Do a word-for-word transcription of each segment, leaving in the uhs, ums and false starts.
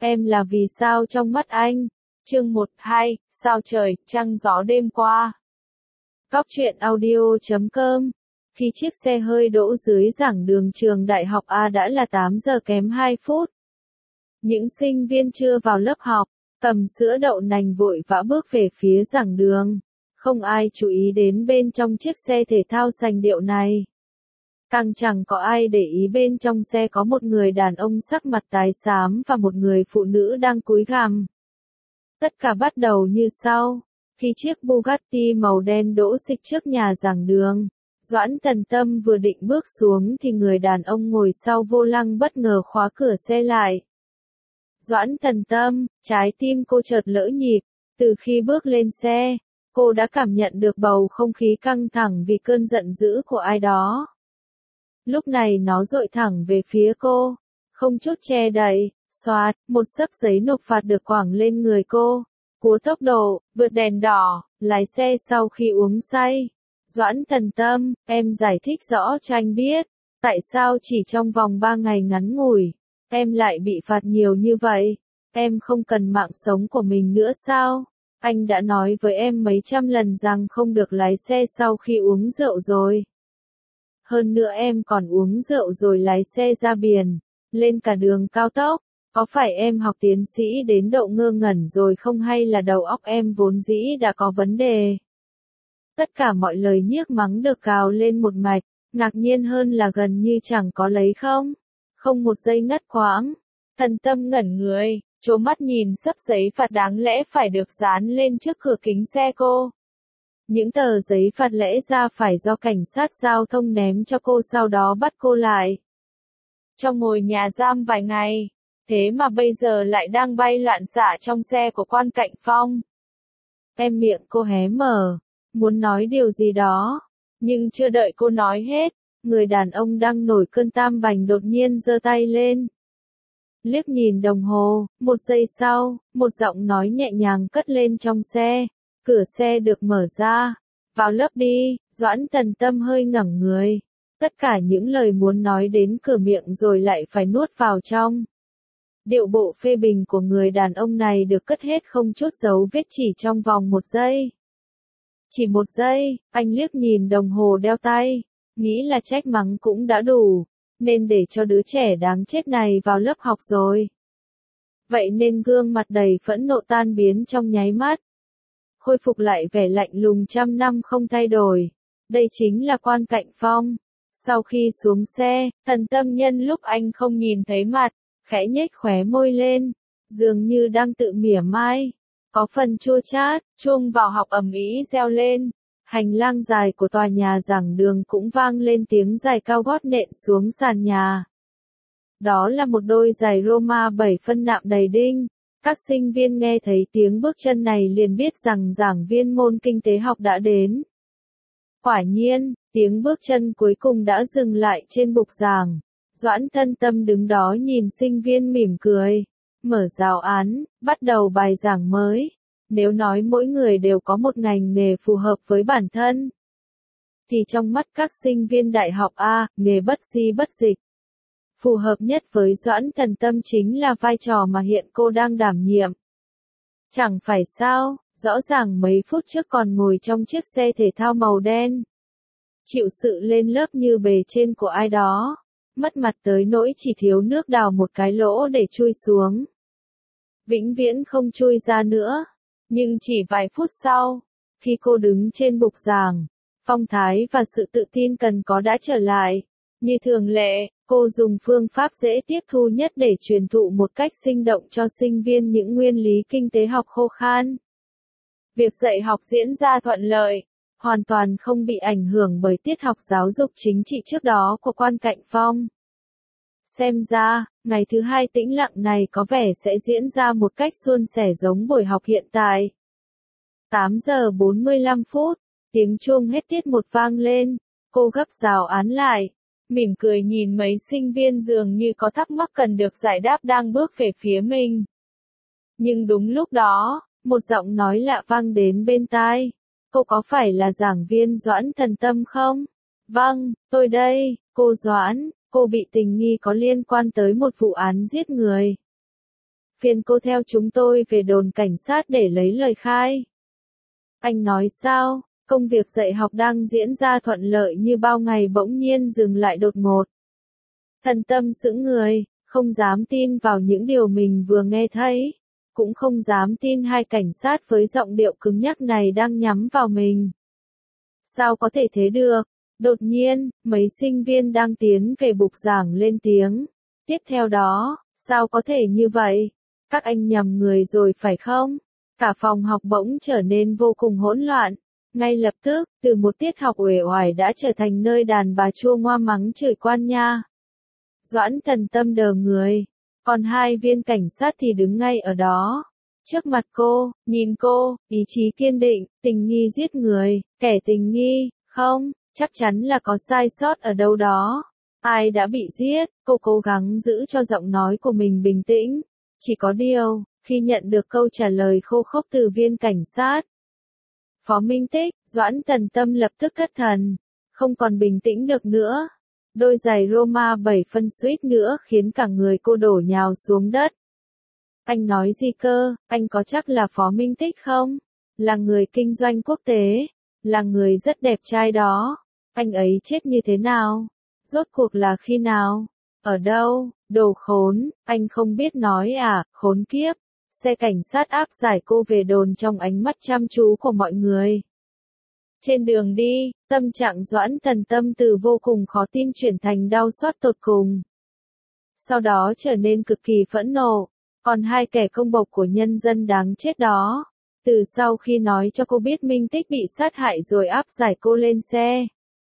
Em là vì sao trong mắt anh? Chương một hai, sao trời, trăng gió đêm qua. Góc truyện audio chấm com. Khi chiếc xe hơi đỗ dưới giảng đường trường đại học A đã là tám giờ kém hai phút. Những sinh viên chưa vào lớp học, cầm sữa đậu nành vội vã bước về phía giảng đường. Không ai chú ý đến bên trong chiếc xe thể thao sành điệu này. Càng chẳng có ai để ý bên trong xe có một người đàn ông sắc mặt tái xám và một người phụ nữ đang cúi gằm. Tất cả bắt đầu như sau. Khi chiếc Bugatti màu đen đỗ xịch trước nhà giảng đường, Doãn Tần Tâm vừa định bước xuống thì người đàn ông ngồi sau vô lăng bất ngờ khóa cửa xe lại. Doãn Tần Tâm, trái tim cô chợt lỡ nhịp. Từ khi bước lên xe, cô đã cảm nhận được bầu không khí căng thẳng vì cơn giận dữ của ai đó. Lúc này nó dội thẳng về phía cô, không chút che đậy, xoạt, một xấp giấy nộp phạt được quẳng lên người cô. Cú tốc độ, vượt đèn đỏ, lái xe sau khi uống say. Doãn Tần Tâm, em giải thích rõ cho anh biết, tại sao chỉ trong vòng ba ngày ngắn ngủi, em lại bị phạt nhiều như vậy? Em không cần mạng sống của mình nữa sao? Anh đã nói với em mấy trăm lần rằng không được lái xe sau khi uống rượu rồi. Hơn nữa em còn uống rượu rồi lái xe ra biển, lên cả đường cao tốc. Có phải em học tiến sĩ đến độ ngơ ngẩn rồi không, hay là đầu óc em vốn dĩ đã có vấn đề? Tất cả mọi lời nhiếc mắng được cào lên một mạch, ngạc nhiên hơn là gần như chẳng có lấy không. Không một giây ngắt quãng. Tần Tâm ngẩn người, trố mắt nhìn xấp giấy phạt đáng lẽ phải được dán lên trước cửa kính xe cô. Những tờ giấy phạt lẽ ra phải do cảnh sát giao thông ném cho cô sau đó bắt cô lại. Trong ngồi nhà giam vài ngày, thế mà bây giờ lại đang bay loạn xạ trong xe của Quan Cạnh Phong. Em miệng cô hé mở, muốn nói điều gì đó, nhưng chưa đợi cô nói hết, người đàn ông đang nổi cơn tam bành đột nhiên giơ tay lên. Liếc nhìn đồng hồ, một giây sau, một giọng nói nhẹ nhàng cất lên trong xe. Cửa xe được mở ra. Vào lớp đi. Doãn Tần Tâm hơi ngẩng người. Tất cả những lời muốn nói đến cửa miệng rồi lại phải nuốt vào trong. Điệu bộ phê bình của người đàn ông này được cất hết không chút dấu vết chỉ trong vòng một giây. Chỉ một giây, anh liếc nhìn đồng hồ đeo tay, nghĩ là trách mắng cũng đã đủ, nên để cho đứa trẻ đáng chết này vào lớp học rồi. Vậy nên gương mặt đầy phẫn nộ tan biến trong nháy mắt, khôi phục lại vẻ lạnh lùng trăm năm không thay đổi. Đây chính là Quan Cạnh Phong. Sau khi xuống xe, Tần Tâm nhân lúc anh không nhìn thấy mặt, khẽ nhếch khóe môi lên, dường như đang tự mỉa mai. Có phần chua chát, chuông vào học ầm ĩ reo lên. Hành lang dài của tòa nhà giảng đường cũng vang lên tiếng giày cao gót nện xuống sàn nhà. Đó là một đôi giày Roma bảy phân nạm đầy đinh. Các sinh viên nghe thấy tiếng bước chân này liền biết rằng giảng viên môn kinh tế học đã đến. Quả nhiên, tiếng bước chân cuối cùng đã dừng lại trên bục giảng. Doãn Tần Tâm đứng đó nhìn sinh viên mỉm cười. Mở giáo án, bắt đầu bài giảng mới. Nếu nói mỗi người đều có một ngành nghề phù hợp với bản thân, thì trong mắt các sinh viên đại học A, nghề bất di bất dịch phù hợp nhất với Doãn Tần Tâm chính là vai trò mà hiện cô đang đảm nhiệm. Chẳng phải sao, rõ ràng mấy phút trước còn ngồi trong chiếc xe thể thao màu đen, chịu sự lên lớp như bề trên của ai đó, mất mặt tới nỗi chỉ thiếu nước đào một cái lỗ để chui xuống. Vĩnh viễn không chui ra nữa. Nhưng chỉ vài phút sau, khi cô đứng trên bục giảng, phong thái và sự tự tin cần có đã trở lại. Như thường lệ, cô dùng phương pháp dễ tiếp thu nhất để truyền thụ một cách sinh động cho sinh viên những nguyên lý kinh tế học khô khan. Việc dạy học diễn ra thuận lợi, hoàn toàn không bị ảnh hưởng bởi tiết học giáo dục chính trị trước đó của Quan Cạnh Phong. Xem ra, ngày thứ hai tĩnh lặng này có vẻ sẽ diễn ra một cách suôn sẻ giống buổi học hiện tại. tám giờ bốn mươi lăm phút, tiếng chuông hết tiết một vang lên, cô gấp giáo án lại, mỉm cười nhìn mấy sinh viên dường như có thắc mắc cần được giải đáp đang bước về phía mình. Nhưng đúng lúc đó, một giọng nói lạ vang đến bên tai. Cô có phải là giảng viên Doãn Tần Tâm không? Vâng, tôi đây, cô Doãn. Cô bị tình nghi có liên quan tới một vụ án giết người. phiền cô theo chúng tôi về đồn cảnh sát để lấy lời khai. Anh nói sao, công việc dạy học đang diễn ra thuận lợi như bao ngày bỗng nhiên dừng lại đột ngột. Thần Tâm sững người, không dám tin vào những điều mình vừa nghe thấy, cũng không dám tin hai cảnh sát với giọng điệu cứng nhắc này đang nhắm vào mình. Sao có thể thế được? Đột nhiên, mấy sinh viên đang tiến về bục giảng lên tiếng. Tiếp theo đó, sao có thể như vậy? Các anh nhầm người rồi phải không? Cả phòng học bỗng trở nên vô cùng hỗn loạn. Ngay lập tức, từ một tiết học uể oải đã trở thành nơi đàn bà chua ngoa mắng chửi quan nha. Doãn Thần Tâm đờ người, còn hai viên cảnh sát thì đứng ngay ở đó. Trước mặt cô, nhìn cô, ý chí kiên định, tình nghi giết người, kẻ tình nghi, không, chắc chắn là có sai sót ở đâu đó. Ai đã bị giết, cô cố gắng giữ cho giọng nói của mình bình tĩnh. Chỉ có điều, khi nhận được câu trả lời khô khốc từ viên cảnh sát, Phó Minh Tích, Doãn Thần Tâm lập tức thất thần, không còn bình tĩnh được nữa. Đôi giày Roma bảy phân suýt nữa khiến cả người cô đổ nhào xuống đất. Anh nói gì cơ, anh có chắc là Phó Minh Tích không? Là người kinh doanh quốc tế, là người rất đẹp trai đó. Anh ấy chết như thế nào? Rốt cuộc là khi nào? Ở đâu? Đồ khốn, anh không biết nói à, khốn kiếp. Xe cảnh sát áp giải cô về đồn trong ánh mắt chăm chú của mọi người. Trên đường đi, tâm trạng Doãn Thần Tâm từ vô cùng khó tin chuyển thành đau xót tột cùng. Sau đó trở nên cực kỳ phẫn nộ, còn hai kẻ công bộc của nhân dân đáng chết đó. Từ sau khi nói cho cô biết Minh Tích bị sát hại rồi áp giải cô lên xe,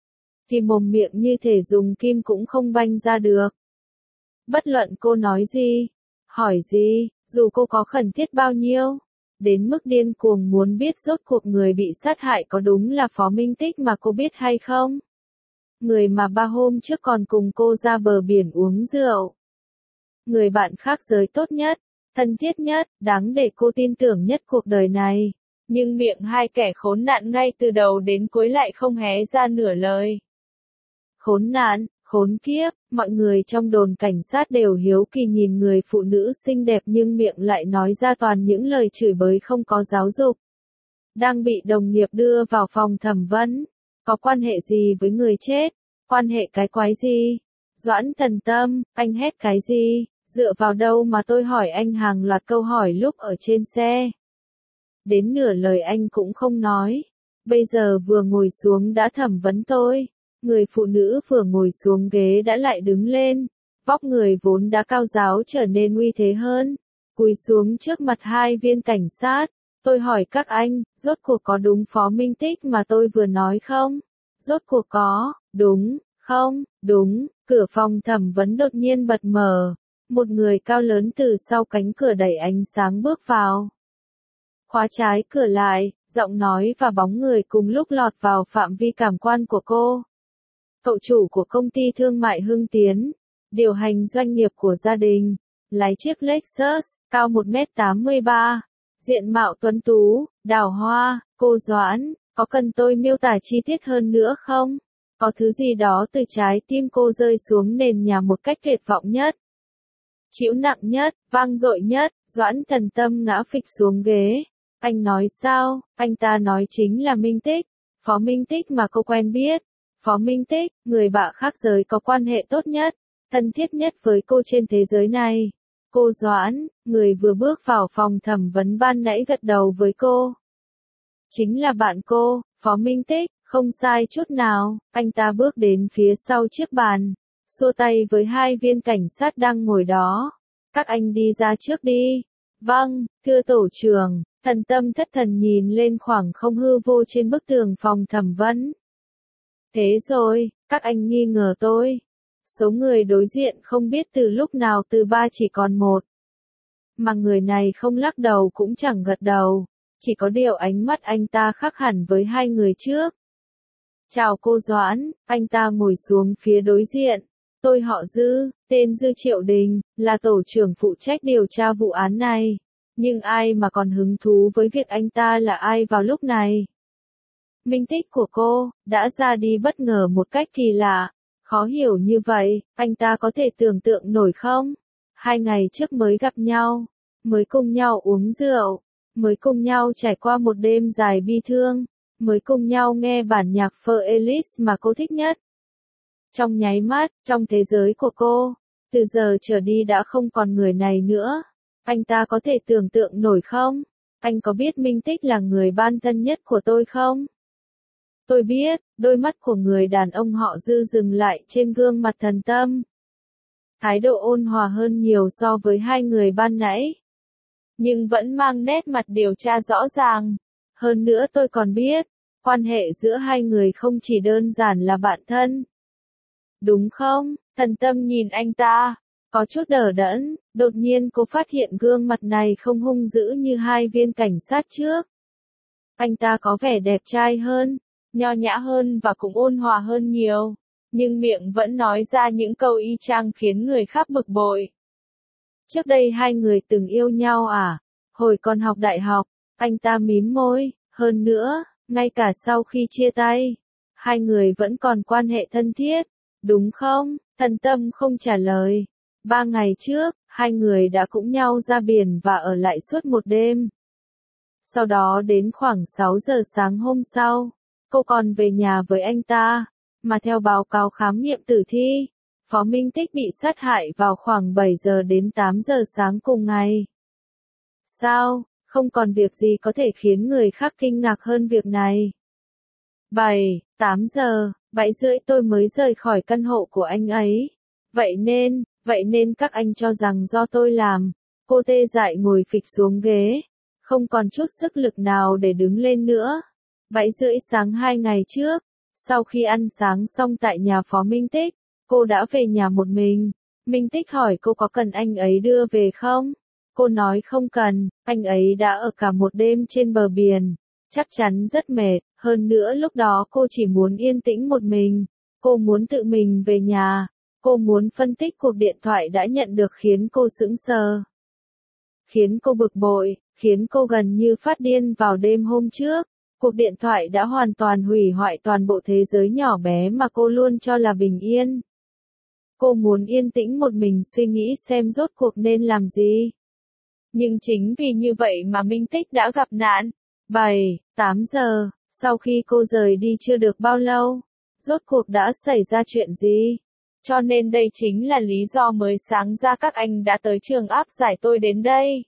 thì mồm miệng như thể dùng kim cũng không banh ra được. Bất luận cô nói gì, hỏi gì, dù cô có khẩn thiết bao nhiêu, đến mức điên cuồng muốn biết rốt cuộc người bị sát hại có đúng là Phó Minh Tích mà cô biết hay không? Người mà ba hôm trước còn cùng cô ra bờ biển uống rượu. Người bạn khác giới tốt nhất, thân thiết nhất, đáng để cô tin tưởng nhất cuộc đời này. Nhưng miệng hai kẻ khốn nạn ngay từ đầu đến cuối lại không hé ra nửa lời. Khốn nạn, khốn kiếp, mọi người trong đồn cảnh sát đều hiếu kỳ nhìn người phụ nữ xinh đẹp nhưng miệng lại nói ra toàn những lời chửi bới không có giáo dục. Đang bị đồng nghiệp đưa vào phòng thẩm vấn, có quan hệ gì với người chết, quan hệ cái quái gì? Doãn Thần Tâm, anh hét cái gì, dựa vào đâu mà tôi hỏi anh hàng loạt câu hỏi lúc ở trên xe. Đến nửa lời anh cũng không nói, bây giờ vừa ngồi xuống đã thẩm vấn tôi. Người phụ nữ vừa ngồi xuống ghế đã lại đứng lên, vóc người vốn đã cao ráo trở nên uy thế hơn, cúi xuống trước mặt hai viên cảnh sát. Tôi hỏi các anh, rốt cuộc có đúng Phó Minh Tích mà tôi vừa nói không? Rốt cuộc có, đúng, không, đúng, cửa phòng thẩm vấn đột nhiên bật mở, một người cao lớn từ sau cánh cửa đẩy ánh sáng bước vào. Khóa trái cửa lại, giọng nói và bóng người cùng lúc lọt vào phạm vi cảm quan của cô. Cậu chủ của công ty thương mại Hưng Tiến, điều hành doanh nghiệp của gia đình, lái chiếc Lexus, cao một mét tám mươi ba, diện mạo tuấn tú, đào hoa. Cô Doãn, có cần tôi miêu tả chi tiết hơn nữa không? Có thứ gì đó từ trái tim cô rơi xuống nền nhà một cách tuyệt vọng nhất, chịu nặng nhất, vang dội nhất. Doãn Thần Tâm ngã phịch xuống ghế. Anh nói sao? Anh ta nói chính là Minh Tích, Phó Minh Tích mà cô quen biết. Phó Minh Tích, người bạn khác giới có quan hệ tốt nhất, thân thiết nhất với cô trên thế giới này. Cô Doãn, người vừa bước vào phòng thẩm vấn ban nãy gật đầu với cô. Chính là bạn cô, Phó Minh Tích, không sai chút nào. Anh ta bước đến phía sau chiếc bàn, xua tay với hai viên cảnh sát đang ngồi đó. Các anh đi ra trước đi. Vâng, thưa tổ trưởng. Thần Tâm thất thần nhìn lên khoảng không hư vô trên bức tường phòng thẩm vấn. Thế rồi, các anh nghi ngờ tôi. Số người đối diện không biết từ lúc nào từ ba chỉ còn một. Mà người này không lắc đầu cũng chẳng gật đầu. Chỉ có điều ánh mắt anh ta khác hẳn với hai người trước. Chào cô Doãn, anh ta ngồi xuống phía đối diện. Tôi họ Dư, tên Dư Triệu Đình, là tổ trưởng phụ trách điều tra vụ án này. Nhưng ai mà còn hứng thú với việc anh ta là ai vào lúc này? Minh Tích của cô, đã ra đi bất ngờ một cách kỳ lạ, khó hiểu như vậy, anh ta có thể tưởng tượng nổi không? Hai ngày trước mới gặp nhau, mới cùng nhau uống rượu, mới cùng nhau trải qua một đêm dài bi thương, mới cùng nhau nghe bản nhạc For Elise mà cô thích nhất. Trong nháy mắt, trong thế giới của cô, từ giờ trở đi đã không còn người này nữa. Anh ta có thể tưởng tượng nổi không? Anh có biết Minh Tích là người bạn thân nhất của tôi không? Tôi biết, đôi mắt của người đàn ông họ Dư dừng lại trên gương mặt Thần Tâm. Thái độ ôn hòa hơn nhiều so với hai người ban nãy. Nhưng vẫn mang nét mặt điều tra rõ ràng. Hơn nữa tôi còn biết, quan hệ giữa hai người không chỉ đơn giản là bạn thân. Đúng không? Thần Tâm nhìn anh ta, có chút đờ đẫn, đột nhiên cô phát hiện gương mặt này không hung dữ như hai viên cảnh sát trước. Anh ta có vẻ đẹp trai hơn, nho nhã hơn và cũng ôn hòa hơn nhiều, nhưng miệng vẫn nói ra những câu y chang khiến người khác bực bội. Trước đây hai người từng yêu nhau à? Hồi còn học đại học, anh ta mím môi, hơn nữa, ngay cả sau khi chia tay, hai người vẫn còn quan hệ thân thiết, đúng không? Thần Tâm không trả lời. Ba ngày trước, hai người đã cùng nhau ra biển và ở lại suốt một đêm. Sau đó đến khoảng sáu giờ sáng hôm sau, cô còn về nhà với anh ta, mà theo báo cáo khám nghiệm tử thi, Phó Minh Tích bị sát hại vào khoảng bảy giờ đến tám giờ sáng cùng ngày. Sao, không còn việc gì có thể khiến người khác kinh ngạc hơn việc này. bảy, tám giờ, bảy rưỡi tôi mới rời khỏi căn hộ của anh ấy. Vậy nên, vậy nên các anh cho rằng do tôi làm. Cô tê dại ngồi phịch xuống ghế, không còn chút sức lực nào để đứng lên nữa. Bảy rưỡi sáng hai ngày trước, sau khi ăn sáng xong tại nhà Phó Minh Tích, cô đã về nhà một mình. Minh Tích hỏi cô có cần anh ấy đưa về không? Cô nói không cần, anh ấy đã ở cả một đêm trên bờ biển, chắc chắn rất mệt, hơn nữa lúc đó cô chỉ muốn yên tĩnh một mình, cô muốn tự mình về nhà, cô muốn phân tích cuộc điện thoại đã nhận được khiến cô sững sờ, khiến cô bực bội, khiến cô gần như phát điên vào đêm hôm trước. Cuộc điện thoại đã hoàn toàn hủy hoại toàn bộ thế giới nhỏ bé mà cô luôn cho là bình yên. Cô muốn yên tĩnh một mình suy nghĩ xem rốt cuộc nên làm gì. Nhưng chính vì như vậy mà Minh Tích đã gặp nạn. bảy, tám giờ, sau khi cô rời đi chưa được bao lâu, rốt cuộc đã xảy ra chuyện gì? Cho nên đây chính là lý do mới sáng ra các anh đã tới trường áp giải tôi đến đây.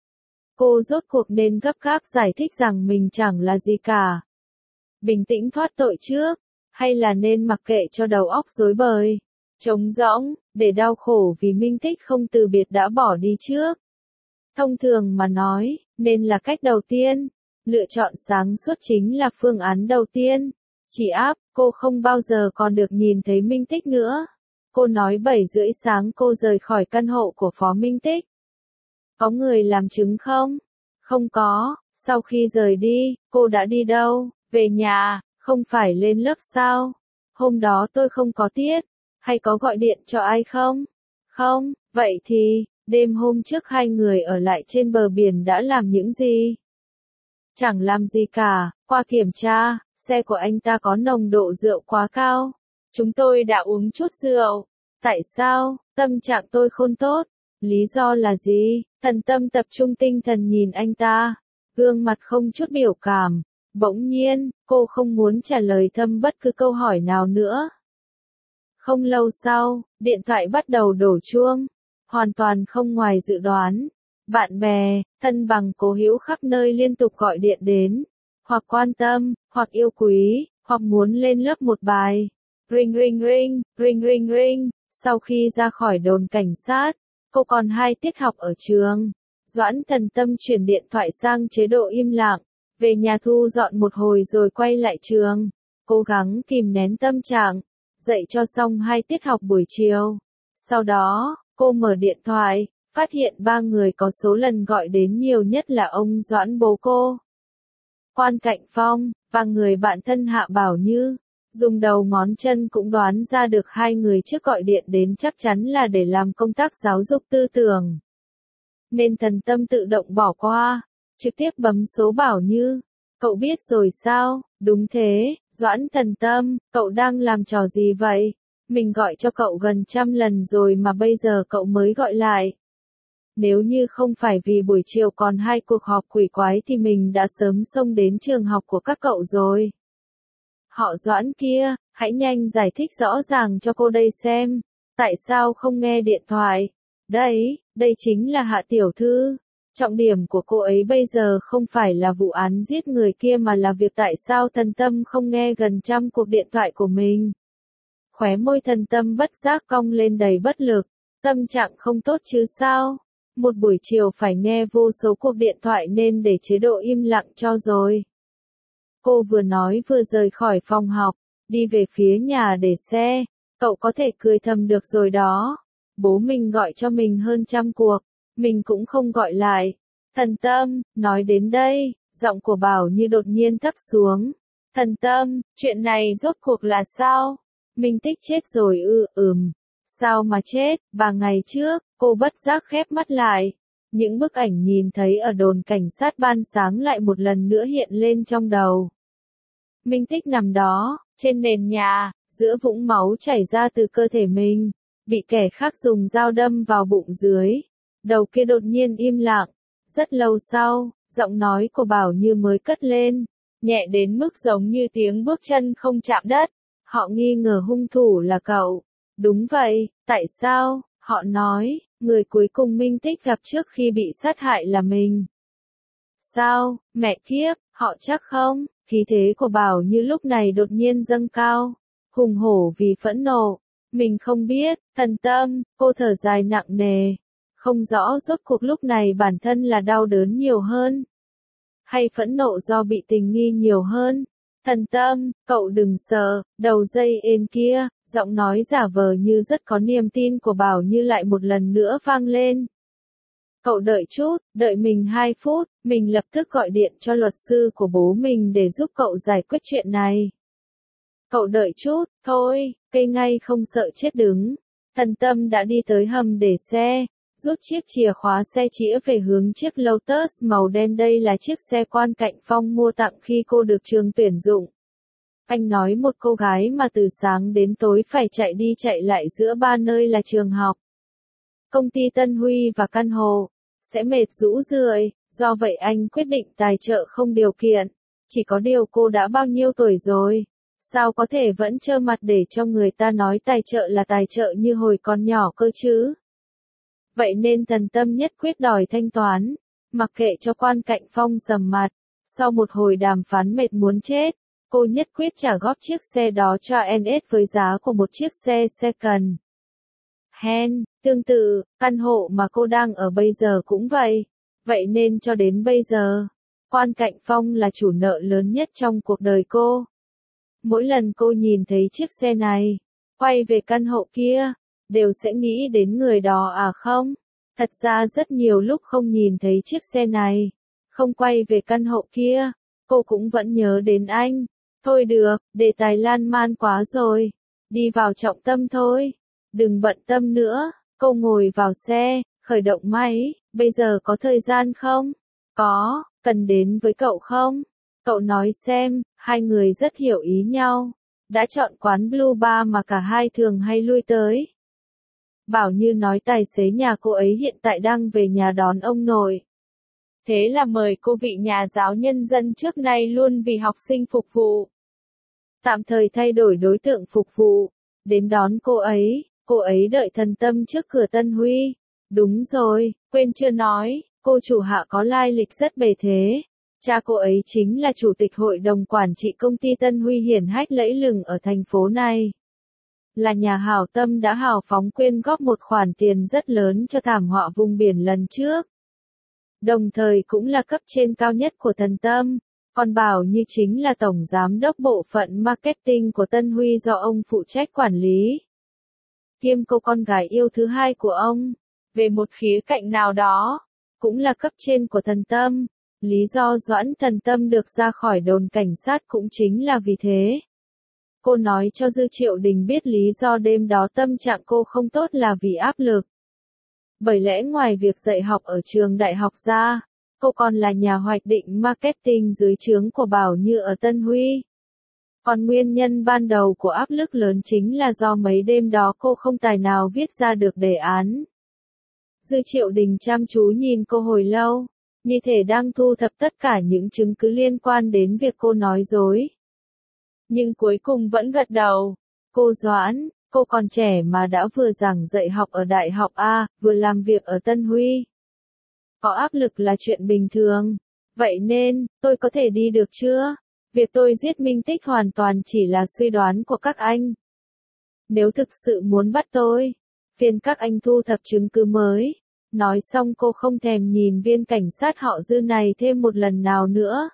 Cô rốt cuộc nên gấp gáp giải thích rằng mình chẳng là gì cả. Bình tĩnh thoát tội trước, hay là nên mặc kệ cho đầu óc rối bời, trống rỗng, để đau khổ vì Minh Tích không từ biệt đã bỏ đi trước. Thông thường mà nói, nên là cách đầu tiên, lựa chọn sáng suốt chính là phương án đầu tiên. Chỉ áp, cô không bao giờ còn được nhìn thấy Minh Tích nữa. Cô nói bảy rưỡi sáng cô rời khỏi căn hộ của Phó Minh Tích. Có người làm chứng không? Không có. Sau khi rời đi, cô đã đi đâu? Về nhà, không phải lên lớp sao? Hôm đó tôi không có tiết, hay có gọi điện cho ai không? Không, vậy thì, đêm hôm trước hai người ở lại trên bờ biển đã làm những gì? Chẳng làm gì cả, qua kiểm tra, xe của anh ta có nồng độ rượu quá cao. Chúng tôi đã uống chút rượu. Tại sao? Tâm trạng tôi không tốt. Lý do là gì? Thần Tâm tập trung tinh thần nhìn anh ta, gương mặt không chút biểu cảm. Bỗng nhiên, cô không muốn trả lời Thâm bất cứ câu hỏi nào nữa. Không lâu sau, điện thoại bắt đầu đổ chuông. Hoàn toàn không ngoài dự đoán. Bạn bè, thân bằng cố hữu khắp nơi liên tục gọi điện đến. Hoặc quan tâm, hoặc yêu quý, hoặc muốn lên lớp một bài. Ring ring ring, ring ring ring. Sau khi ra khỏi đồn cảnh sát, cô còn hai tiết học ở trường. Doãn Thần Tâm chuyển điện thoại sang chế độ im lặng. Về nhà thu dọn một hồi rồi quay lại trường. Cố gắng kìm nén tâm trạng. Dạy cho xong hai tiết học buổi chiều. Sau đó, cô mở điện thoại, phát hiện ba người có số lần gọi đến nhiều nhất là ông Doãn bố cô, Quan Cạnh Phong, và người bạn thân Hạ Bảo Như. Dùng đầu ngón chân cũng đoán ra được hai người trước gọi điện đến chắc chắn là để làm công tác giáo dục tư tưởng. Nên Thần Tâm tự động bỏ qua, trực tiếp bấm số Bảo Như. Cậu biết rồi sao? Đúng thế, Doãn Thần Tâm, cậu đang làm trò gì vậy? Mình gọi cho cậu gần trăm lần rồi mà bây giờ cậu mới gọi lại. Nếu như không phải vì buổi chiều còn hai cuộc họp quỷ quái thì mình đã sớm xông đến trường học của các cậu rồi. Họ Doãn kia, hãy nhanh giải thích rõ ràng cho cô đây xem. Tại sao không nghe điện thoại? Đây, đây chính là Hạ tiểu thư. Trọng điểm của cô ấy bây giờ không phải là vụ án giết người kia mà là việc tại sao Thần Tâm không nghe gần trăm cuộc điện thoại của mình. Khóe môi Thần Tâm bất giác cong lên đầy bất lực. Tâm trạng không tốt chứ sao? Một buổi chiều phải nghe vô số cuộc điện thoại nên để chế độ im lặng cho rồi. Cô vừa nói vừa rời khỏi phòng học, đi về phía nhà để xe. Cậu có thể cười thầm được rồi đó. Bố mình gọi cho mình hơn trăm cuộc, mình cũng không gọi lại. Thần Tâm, nói đến đây, giọng của Bảo Như đột nhiên thấp xuống. Thần Tâm, chuyện này rốt cuộc là sao? Minh Tích chết rồi ư, ừm. Sao mà chết? Ba ngày trước, cô bất giác khép mắt lại. Những bức ảnh nhìn thấy ở đồn cảnh sát ban sáng lại một lần nữa hiện lên trong đầu. Minh Tích nằm đó, trên nền nhà, giữa vũng máu chảy ra từ cơ thể mình, bị kẻ khác dùng dao đâm vào bụng dưới. Đầu kia đột nhiên im lặng. Rất lâu sau, giọng nói của Bảo Như mới cất lên, nhẹ đến mức giống như tiếng bước chân không chạm đất. Họ nghi ngờ hung thủ là cậu. Đúng vậy, tại sao? Họ nói, người cuối cùng Minh Tích gặp trước khi bị sát hại là mình. Sao, mẹ kiếp, họ chắc không? Khí thế của Bảo Như lúc này đột nhiên dâng cao, hùng hổ vì phẫn nộ. Mình không biết, Thần Tâm, cô thở dài nặng nề. Không rõ rốt cuộc lúc này bản thân là đau đớn nhiều hơn, hay phẫn nộ do bị tình nghi nhiều hơn. Thần Tâm, cậu đừng sợ, đầu dây ên kia, giọng nói giả vờ như rất có niềm tin của Bảo Như lại một lần nữa vang lên. Cậu đợi chút, đợi mình hai phút, mình lập tức gọi điện cho luật sư của bố mình để giúp cậu giải quyết chuyện này. Cậu đợi chút, thôi, cây ngay không sợ chết đứng. Thần Tâm đã đi tới hầm để xe, rút chiếc chìa khóa xe chĩa về hướng chiếc Lotus màu đen. Đây là chiếc xe Quan Cạnh Phong mua tặng khi cô được trường tuyển dụng. Anh nói một cô gái mà từ sáng đến tối phải chạy đi chạy lại giữa ba nơi là trường học, công ty Tân Huy và căn hộ, sẽ mệt rũ rượi, do vậy anh quyết định tài trợ không điều kiện. Chỉ có điều cô đã bao nhiêu tuổi rồi? Sao có thể vẫn trơ mặt để cho người ta nói tài trợ là tài trợ như hồi còn nhỏ cơ chứ? Vậy nên Thần Tâm nhất quyết đòi thanh toán, mặc kệ cho Quan Cạnh Phong sầm mặt. Sau một hồi đàm phán mệt muốn chết, cô nhất quyết trả góp chiếc xe đó cho en ét với giá của một chiếc xe second hand. Tương tự, căn hộ mà cô đang ở bây giờ cũng vậy. Vậy nên cho đến bây giờ, Quan Cạnh Phong là chủ nợ lớn nhất trong cuộc đời cô. Mỗi lần cô nhìn thấy chiếc xe này, quay về căn hộ kia, đều sẽ nghĩ đến người đó à không? Thật ra rất nhiều lúc không nhìn thấy chiếc xe này, không quay về căn hộ kia, cô cũng vẫn nhớ đến anh. Thôi được, đề tài lan man quá rồi. Đi vào trọng tâm thôi. Đừng bận tâm nữa. Cô ngồi vào xe, khởi động máy. Bây giờ có thời gian không? Có, cần đến với cậu không? Cậu nói xem, hai người rất hiểu ý nhau. Đã chọn quán Blue Bar mà cả hai thường hay lui tới. Bảo Như nói tài xế nhà cô ấy hiện tại đang về nhà đón ông nội. Thế là mời cô vị nhà giáo nhân dân trước nay luôn vì học sinh phục vụ, tạm thời thay đổi đối tượng phục vụ, đến đón cô ấy. Cô ấy đợi Thần Tâm trước cửa Tân Huy. Đúng rồi, quên chưa nói, cô chủ Hạ có lai lịch rất bề thế. Cha cô ấy chính là chủ tịch hội đồng quản trị công ty Tân Huy hiển hách lẫy lừng ở thành phố này. Là nhà hảo tâm đã hào phóng quyên góp một khoản tiền rất lớn cho thảm họa vùng biển lần trước. Đồng thời cũng là cấp trên cao nhất của Thần Tâm. Còn Bảo Như chính là tổng giám đốc bộ phận marketing của Tân Huy do ông phụ trách quản lý. Kiêm cô con gái yêu thứ hai của ông. Về một khía cạnh nào đó, cũng là cấp trên của Thần Tâm. Lý do Doãn Thần Tâm được ra khỏi đồn cảnh sát cũng chính là vì thế. Cô nói cho Dư Triệu Đình biết lý do đêm đó tâm trạng cô không tốt là vì áp lực. Bởi lẽ ngoài việc dạy học ở trường đại học ra, cô còn là nhà hoạch định marketing dưới trướng của Bảo Như ở Tân Huy. Còn nguyên nhân ban đầu của áp lực lớn chính là do mấy đêm đó cô không tài nào viết ra được đề án. Dư Triệu Đình chăm chú nhìn cô hồi lâu, như thể đang thu thập tất cả những chứng cứ liên quan đến việc cô nói dối. Nhưng cuối cùng vẫn gật đầu. Cô Doãn, cô còn trẻ mà đã vừa giảng dạy học ở Đại học A, vừa làm việc ở Tân Huy. Có áp lực là chuyện bình thường. Vậy nên, tôi có thể đi được chưa? Việc tôi giết Minh Tích hoàn toàn chỉ là suy đoán của các anh. Nếu thực sự muốn bắt tôi, phiền các anh thu thập chứng cứ mới. Nói xong cô không thèm nhìn viên cảnh sát họ Dư này thêm một lần nào nữa.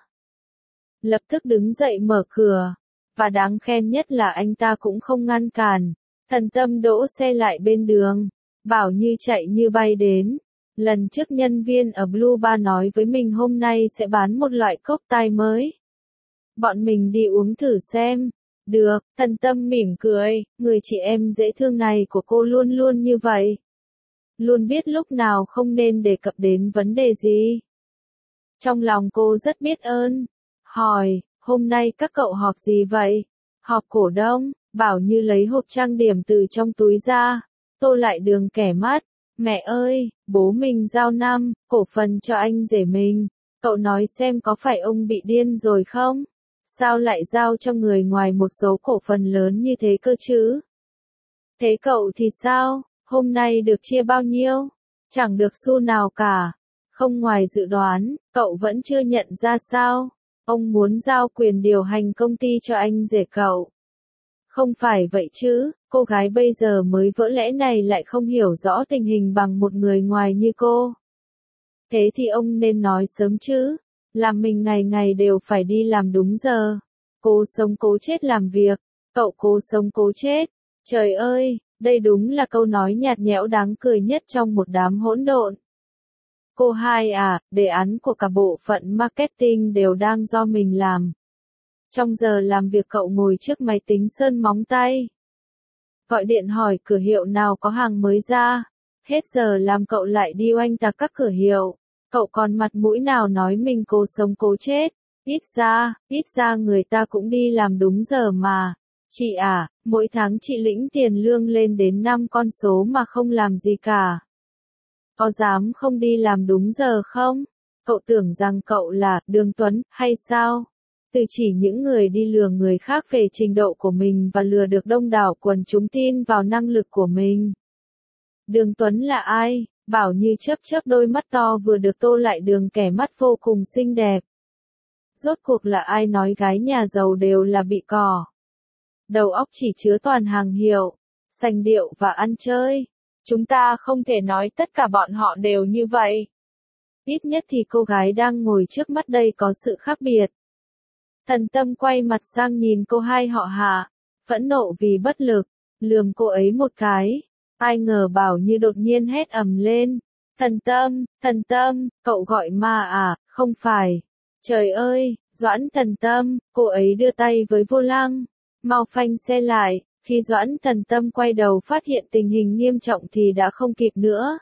Lập tức đứng dậy mở cửa. Và đáng khen nhất là anh ta cũng không ngăn cản. Thần Tâm đỗ xe lại bên đường. Bảo Như chạy như bay đến. Lần trước nhân viên ở Blue Bar nói với mình hôm nay sẽ bán một loại cocktail mới. Bọn mình đi uống thử xem. Được, Thần Tâm mỉm cười, người chị em dễ thương này của cô luôn luôn như vậy. Luôn biết lúc nào không nên đề cập đến vấn đề gì. Trong lòng cô rất biết ơn. Hỏi, hôm nay các cậu họp gì vậy? Họp cổ đông. Bảo Như lấy hộp trang điểm từ trong túi ra. Tô Lại Đường kẻ mắt. Mẹ ơi, bố mình giao năm cổ phần cho anh rể mình. Cậu nói xem có phải ông bị điên rồi không? Sao lại giao cho người ngoài một số cổ phần lớn như thế cơ chứ? Thế cậu thì sao? Hôm nay được chia bao nhiêu? Chẳng được xu nào cả. Không ngoài dự đoán, cậu vẫn chưa nhận ra sao? Ông muốn giao quyền điều hành công ty cho anh rể cậu. Không phải vậy chứ, cô gái bây giờ mới vỡ lẽ này lại không hiểu rõ tình hình bằng một người ngoài như cô. Thế thì ông nên nói sớm chứ, làm mình ngày ngày đều phải đi làm đúng giờ. Cố sống cố chết làm việc, cậu cố sống cố chết. Trời ơi, đây đúng là câu nói nhạt nhẽo đáng cười nhất trong một đám hỗn độn. Cô hai à, đề án của cả bộ phận marketing đều đang do mình làm. Trong giờ làm việc cậu ngồi trước máy tính sơn móng tay. Gọi điện hỏi cửa hiệu nào có hàng mới ra. Hết giờ làm cậu lại đi oanh tạc các cửa hiệu. Cậu còn mặt mũi nào nói mình cố sống cố chết. Ít ra, ít ra người ta cũng đi làm đúng giờ mà. Chị à, mỗi tháng chị lĩnh tiền lương lên đến năm con số mà không làm gì cả. Có dám không đi làm đúng giờ không? Cậu tưởng rằng cậu là Đường Tuấn hay sao? Từ chỉ những người đi lừa người khác về trình độ của mình và lừa được đông đảo quần chúng tin vào năng lực của mình. Đường Tuấn là ai? Bảo Như chớp chớp đôi mắt to vừa được Tô Lại Đường kẻ mắt vô cùng xinh đẹp. Rốt cuộc là ai nói gái nhà giàu đều là bị cỏ? Đầu óc chỉ chứa toàn hàng hiệu, sành điệu và ăn chơi. Chúng ta không thể nói tất cả bọn họ đều như vậy. Ít nhất thì cô gái đang ngồi trước mắt đây có sự khác biệt. Thần Tâm quay mặt sang nhìn cô hai họ Hạ, phẫn nộ vì bất lực, lườm cô ấy một cái. Ai ngờ Bảo Như đột nhiên hét ầm lên. Thần Tâm, Thần Tâm, cậu gọi ma à, không phải. Trời ơi, Doãn Thần Tâm, cô ấy đưa tay với vô lăng. Mau phanh xe lại, khi Doãn Thần Tâm quay đầu phát hiện tình hình nghiêm trọng thì đã không kịp nữa.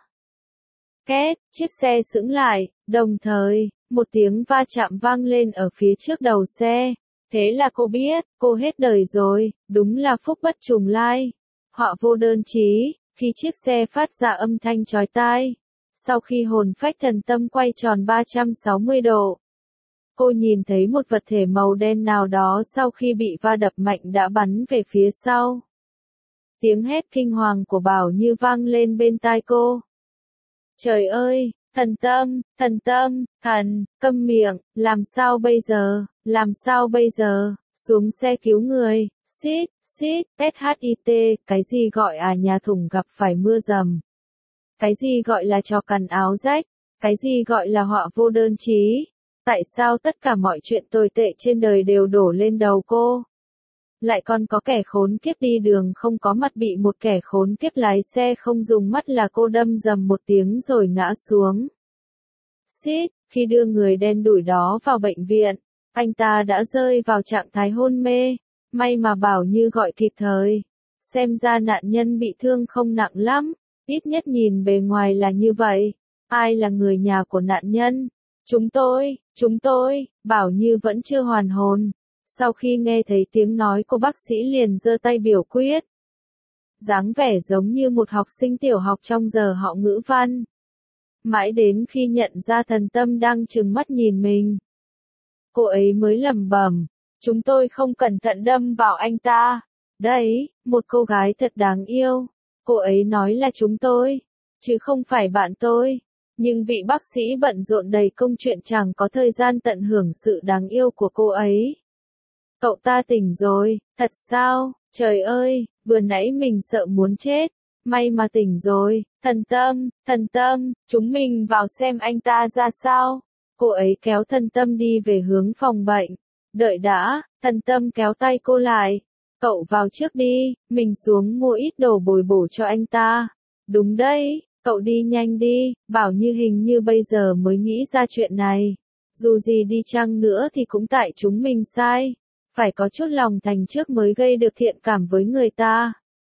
Két, chiếc xe sững lại, đồng thời, một tiếng va chạm vang lên ở phía trước đầu xe. Thế là cô biết, cô hết đời rồi, đúng là phúc bất trùng lai. Họa vô đơn chí, khi chiếc xe phát ra âm thanh chói tai. Sau khi hồn phách Thần Tâm quay tròn ba trăm sáu mươi độ. Cô nhìn thấy một vật thể màu đen nào đó sau khi bị va đập mạnh đã bắn về phía sau. Tiếng hét kinh hoàng của Bảo Như vang lên bên tai cô. Trời ơi, Thần Tâm, Thần Tâm, thần, câm miệng, làm sao bây giờ, làm sao bây giờ, xuống xe cứu người, xít, xít, ét hát i tê, cái gì gọi à nhà thùng gặp phải mưa dầm. Cái gì gọi là trò cằn áo rách, cái gì gọi là họa vô đơn chí. Tại sao tất cả mọi chuyện tồi tệ trên đời đều đổ lên đầu cô? Lại còn có kẻ khốn kiếp đi đường không có mặt bị một kẻ khốn kiếp lái xe không dùng mắt là cô đâm dầm một tiếng rồi ngã xuống. Xít, khi đưa người đen đủi đó vào bệnh viện, anh ta đã rơi vào trạng thái hôn mê. May mà Bảo Như gọi kịp thời. Xem ra nạn nhân bị thương không nặng lắm, ít nhất nhìn bề ngoài là như vậy. Ai là người nhà của nạn nhân? Chúng tôi, chúng tôi, Bảo Như vẫn chưa hoàn hồn. Sau khi nghe thấy tiếng nói của bác sĩ liền giơ tay biểu quyết. Dáng vẻ giống như một học sinh tiểu học trong giờ họ ngữ văn. Mãi đến khi nhận ra Thần Tâm đang trừng mắt nhìn mình, cô ấy mới lẩm bẩm, chúng tôi không cẩn thận đâm vào anh ta. Đấy, một cô gái thật đáng yêu. Cô ấy nói là chúng tôi, chứ không phải bạn tôi. Nhưng vị bác sĩ bận rộn đầy công chuyện chẳng có thời gian tận hưởng sự đáng yêu của cô ấy. Cậu ta tỉnh rồi, thật sao? Trời ơi, vừa nãy mình sợ muốn chết. May mà tỉnh rồi. Thần Tâm, Thần Tâm, chúng mình vào xem anh ta ra sao. Cô ấy kéo Thần Tâm đi về hướng phòng bệnh. Đợi đã, Thần Tâm kéo tay cô lại. Cậu vào trước đi, mình xuống mua ít đồ bồi bổ cho anh ta. Đúng đấy, cậu đi nhanh đi, bảo như hình như bây giờ mới nghĩ ra chuyện này. Dù gì đi chăng nữa thì cũng tại chúng mình sai. Phải có chút lòng thành trước mới gây được thiện cảm với người ta.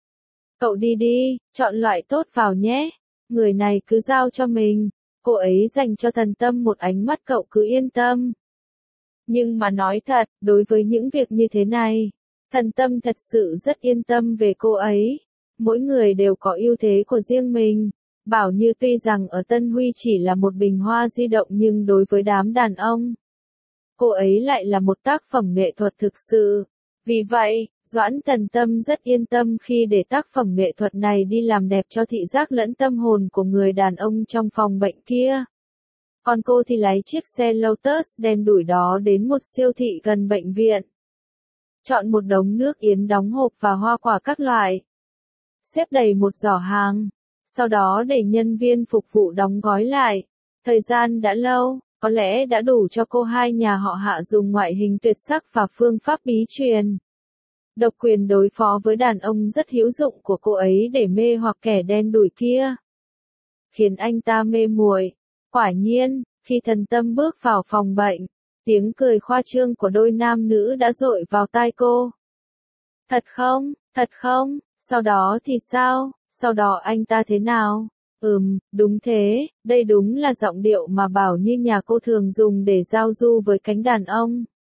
Cậu đi đi, chọn loại tốt vào nhé. Người này cứ giao cho mình. Cô ấy dành cho Thần Tâm một ánh mắt cậu cứ yên tâm. Nhưng mà nói thật, đối với những việc như thế này, Thần Tâm thật sự rất yên tâm về cô ấy. Mỗi người đều có ưu thế của riêng mình. Bảo như tuy rằng ở Tân Huy chỉ là một bình hoa di động nhưng đối với đám đàn ông, cô ấy lại là một tác phẩm nghệ thuật thực sự. Vì vậy, Doãn Thần Tâm rất yên tâm khi để tác phẩm nghệ thuật này đi làm đẹp cho thị giác lẫn tâm hồn của người đàn ông trong phòng bệnh kia. Còn cô thì lái chiếc xe Lotus đen đủi đó đến một siêu thị gần bệnh viện. Chọn một đống nước yến đóng hộp và hoa quả các loại. Xếp đầy một giỏ hàng. Sau đó để nhân viên phục vụ đóng gói lại. Thời gian đã lâu, có lẽ đã đủ cho cô hai nhà họ Hạ dùng ngoại hình tuyệt sắc và phương pháp bí truyền. Độc quyền đối phó với đàn ông rất hữu dụng của cô ấy để mê hoặc kẻ đen đủi kia. Khiến anh ta mê muội. Quả nhiên, khi Thần Tâm bước vào phòng bệnh, tiếng cười khoa trương của đôi nam nữ đã dội vào tai cô. Thật không, thật không, sau đó thì sao, sau đó anh ta thế nào? Ừm, đúng thế, đây đúng là giọng điệu mà Bảo như nhà cô thường dùng để giao du với cánh đàn ông.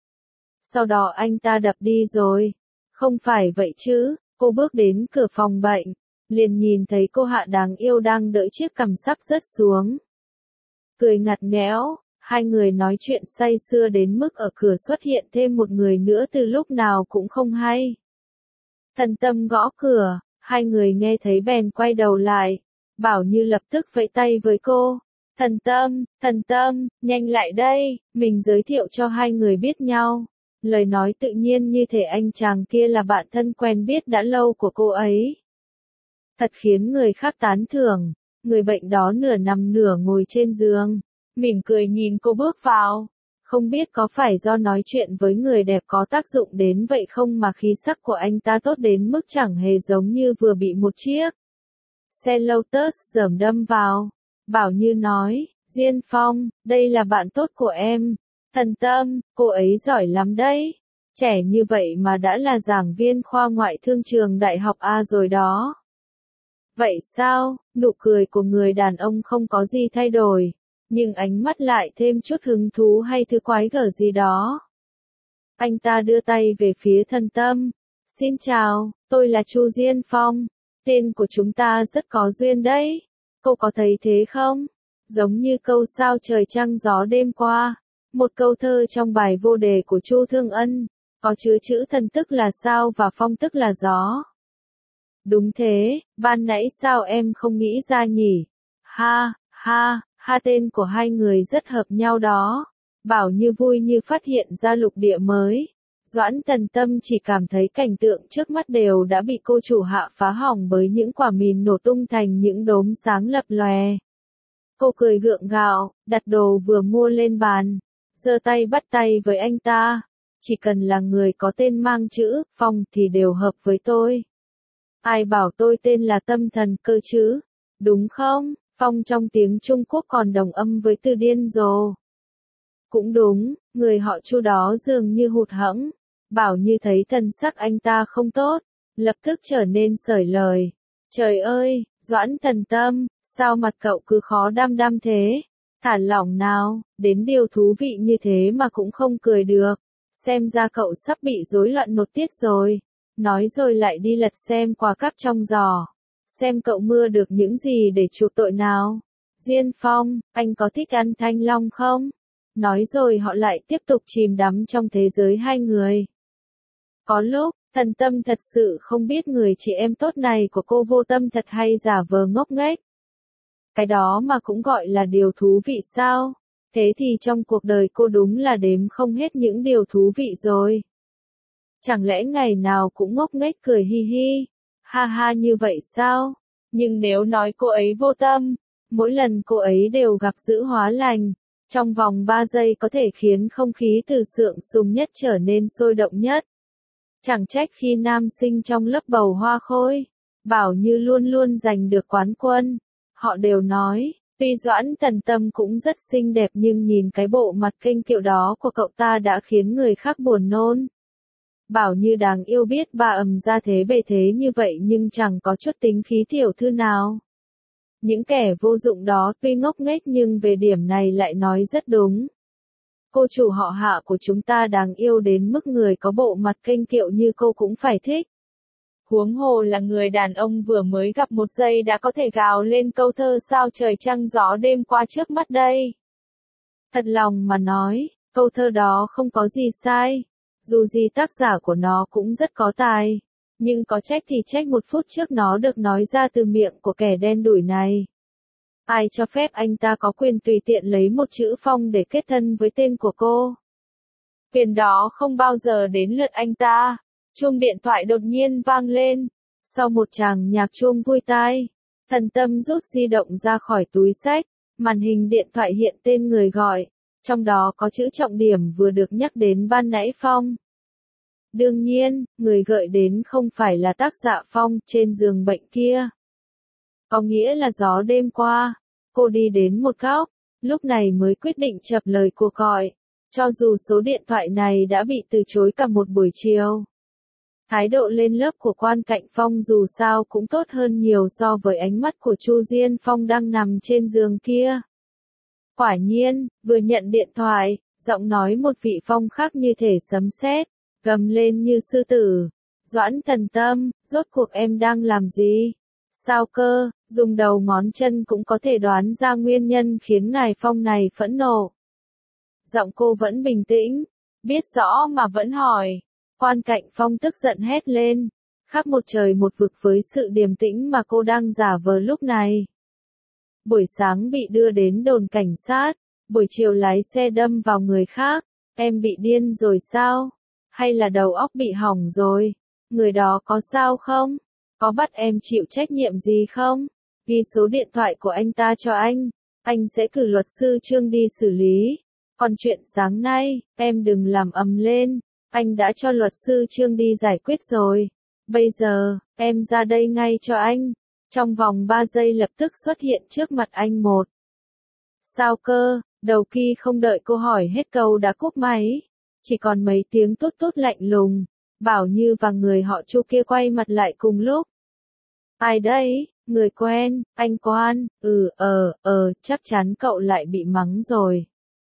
Sau đó anh ta đập đi rồi. Không phải vậy chứ, cô bước đến cửa phòng bệnh, liền nhìn thấy cô Hạ đáng yêu đang đỡ chiếc cằm sắp rớt xuống. Cười ngặt nghẽo, hai người nói chuyện say sưa đến mức ở cửa xuất hiện thêm một người nữa từ lúc nào cũng không hay. Thần Tâm gõ cửa, hai người nghe thấy bèn quay đầu lại. Bảo như lập tức vẫy tay với cô. Thần Tâm, Thần Tâm, nhanh lại đây, mình giới thiệu cho hai người biết nhau. Lời nói tự nhiên như thể anh chàng kia là bạn thân quen biết đã lâu của cô ấy. Thật khiến người khác tán thưởng. Người bệnh đó nửa nằm nửa ngồi trên giường, mỉm cười nhìn cô bước vào. Không biết có phải do nói chuyện với người đẹp có tác dụng đến vậy không mà khí sắc của anh ta tốt đến mức chẳng hề giống như vừa bị một chiếc xe Lotus rờm đâm vào. Bảo như nói, Diên Phong, đây là bạn tốt của em. Thần Tâm, cô ấy giỏi lắm đấy. Trẻ như vậy mà đã là giảng viên khoa ngoại thương trường đại học A rồi đó. Vậy sao, nụ cười của người đàn ông không có gì thay đổi, nhưng ánh mắt lại thêm chút hứng thú hay thứ quái gở gì đó. Anh ta đưa tay về phía Thần Tâm. Xin chào, tôi là Chu Diên Phong. Tên của chúng ta rất có duyên đấy. Cô có thấy thế không? Giống như câu sao trời trăng gió đêm qua. Một câu thơ trong bài vô đề của Chu Thương Ân. Có chứa chữ thần tức là sao và phong tức là gió. Đúng thế, ban nãy sao em không nghĩ ra nhỉ? Ha, ha, ha tên của hai người rất hợp nhau đó. Bảo như vui như phát hiện ra lục địa mới. Doãn Thần Tâm chỉ cảm thấy cảnh tượng trước mắt đều đã bị cô chủ Hạ phá hỏng bởi những quả mìn nổ tung thành những đốm sáng lập lòe. Cô cười gượng gạo, đặt đồ vừa mua lên bàn, giơ tay bắt tay với anh ta. Chỉ cần là người có tên mang chữ Phong thì đều hợp với tôi. Ai bảo tôi tên là Tâm Thần cơ chứ? Đúng không? Phong trong tiếng Trung Quốc còn đồng âm với từ điên rồ. Cũng đúng, người họ Chu đó dường như hụt hẫng. Bảo như thấy thần sắc anh ta không tốt, lập tức trở nên sởi lời. Trời ơi, Doãn Thần Tâm, sao mặt cậu cứ khó đăm đăm thế? Thả lỏng nào, đến điều thú vị như thế mà cũng không cười được. Xem ra cậu sắp bị rối loạn nội tiết rồi. Nói rồi lại đi lật xem quà cắp trong giỏ. Xem cậu mưa được những gì để chuộc tội nào. Diên Phong, anh có thích ăn thanh long không? Nói rồi họ lại tiếp tục chìm đắm trong thế giới hai người. Có lúc, Thần Tâm thật sự không biết người chị em tốt này của cô vô tâm thật hay giả vờ ngốc nghếch. Cái đó mà cũng gọi là điều thú vị sao? Thế thì trong cuộc đời cô đúng là đếm không hết những điều thú vị rồi. Chẳng lẽ ngày nào cũng ngốc nghếch cười hi hi, ha ha như vậy sao? Nhưng nếu nói cô ấy vô tâm, mỗi lần cô ấy đều gặp dữ hóa lành, trong vòng ba giây có thể khiến không khí từ sượng sùng nhất trở nên sôi động nhất. Chẳng trách khi nam sinh trong lớp bầu hoa khôi, Bảo Như luôn luôn giành được quán quân. Họ đều nói, tuy Doãn Thần Tâm cũng rất xinh đẹp nhưng nhìn cái bộ mặt kênh kiệu đó của cậu ta đã khiến người khác buồn nôn. Bảo Như đáng yêu biết bà ầm ra thế bề thế như vậy nhưng chẳng có chút tính khí tiểu thư nào. Những kẻ vô dụng đó tuy ngốc nghếch nhưng về điểm này lại nói rất đúng. Cô chủ họ Hạ của chúng ta đáng yêu đến mức người có bộ mặt kênh kiệu như cô cũng phải thích. Huống hồ là người đàn ông vừa mới gặp một giây đã có thể gào lên câu thơ sao trời trăng gió đêm qua trước mắt đây. Thật lòng mà nói, câu thơ đó không có gì sai. Dù gì tác giả của nó cũng rất có tài. Nhưng có trách thì trách một phút trước nó được nói ra từ miệng của kẻ đen đủi này. Ai cho phép anh ta có quyền tùy tiện lấy một chữ Phong để kết thân với tên của cô? Quyền đó không bao giờ đến lượt anh ta. Chuông điện thoại đột nhiên vang lên. Sau một tràng nhạc chuông vui tai, Thần Tâm rút di động ra khỏi túi xách, màn hình điện thoại hiện tên người gọi, trong đó có chữ trọng điểm vừa được nhắc đến ban nãy Phong. Đương nhiên, người gợi đến không phải là tác giả Phong trên giường bệnh kia. Có nghĩa là gió đêm qua, cô đi đến một góc, lúc này mới quyết định chập lời cuộc gọi, cho dù số điện thoại này đã bị từ chối cả một buổi chiều. Thái độ lên lớp của Quan Cạnh Phong dù sao cũng tốt hơn nhiều so với ánh mắt của Chu Diên Phong đang nằm trên giường kia. Quả nhiên, vừa nhận điện thoại, giọng nói một vị Phong khác như thể sấm sét, gầm lên như sư tử. Doãn Thần Tâm, rốt cuộc em đang làm gì? Sao cơ, dùng đầu ngón chân cũng có thể đoán ra nguyên nhân khiến ngài Phong này phẫn nộ. Giọng cô vẫn bình tĩnh, biết rõ mà vẫn hỏi. Quan Cạnh Phong tức giận hét lên, khác một trời một vực với sự điềm tĩnh mà cô đang giả vờ lúc này. Buổi sáng bị đưa đến đồn cảnh sát, buổi chiều lái xe đâm vào người khác, em bị điên rồi sao? Hay là đầu óc bị hỏng rồi? Người đó có sao không? Có bắt em chịu trách nhiệm gì không? Ghi số điện thoại của anh ta cho anh, anh sẽ cử luật sư Trương đi xử lý. Còn chuyện sáng nay, em đừng làm ầm lên, anh đã cho luật sư Trương đi giải quyết rồi. Bây giờ, em ra đây ngay cho anh. Trong vòng ba giây lập tức xuất hiện trước mặt anh một. Sao cơ, đầu kia không đợi cô hỏi hết câu đã cúp máy. Chỉ còn mấy tiếng tút tút lạnh lùng. Bảo Như và người họ Chu kia quay mặt lại cùng lúc. Ai đấy, người quen, anh Quan, ừ, ờ, ờ, chắc chắn cậu lại bị mắng rồi.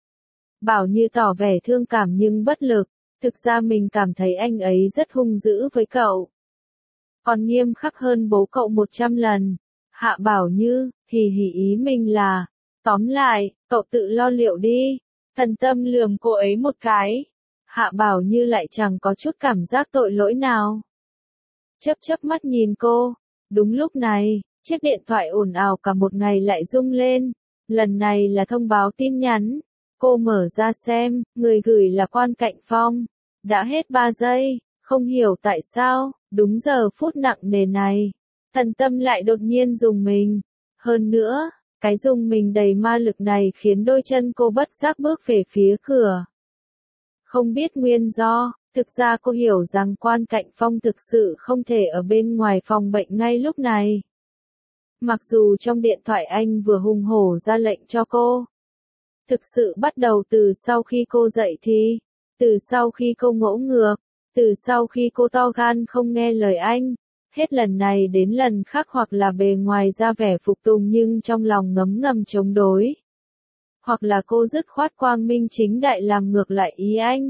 Bảo Như tỏ vẻ thương cảm nhưng bất lực, thực ra mình cảm thấy anh ấy rất hung dữ với cậu. Còn nghiêm khắc hơn bố cậu một trăm lần. Hạ Bảo Như, hì hì ý mình là, tóm lại, cậu tự lo liệu đi. Thần Tâm lườm cô ấy một cái. Hạ Bảo Như lại chẳng có chút cảm giác tội lỗi nào. Chớp chớp mắt nhìn cô. Đúng lúc này, chiếc điện thoại ồn ào cả một ngày lại rung lên. Lần này là thông báo tin nhắn. Cô mở ra xem, người gửi là Quan Cạnh Phong. Đã hết ba giây, không hiểu tại sao, đúng giờ phút nặng nề này. Thần Tâm lại đột nhiên rùng mình. Hơn nữa, cái rùng mình đầy ma lực này khiến đôi chân cô bất giác bước về phía cửa. Không biết nguyên do, thực ra cô hiểu rằng Quan Cạnh Phong thực sự không thể ở bên ngoài phòng bệnh ngay lúc này. Mặc dù trong điện thoại anh vừa hùng hổ ra lệnh cho cô. Thực sự bắt đầu từ sau khi cô dậy thì, từ sau khi cô ngỗ ngược, từ sau khi cô to gan không nghe lời anh. Hết lần này đến lần khác hoặc là bề ngoài ra vẻ phục tùng nhưng trong lòng ngấm ngầm chống đối. Hoặc là cô dứt khoát quang minh chính đại làm ngược lại ý anh.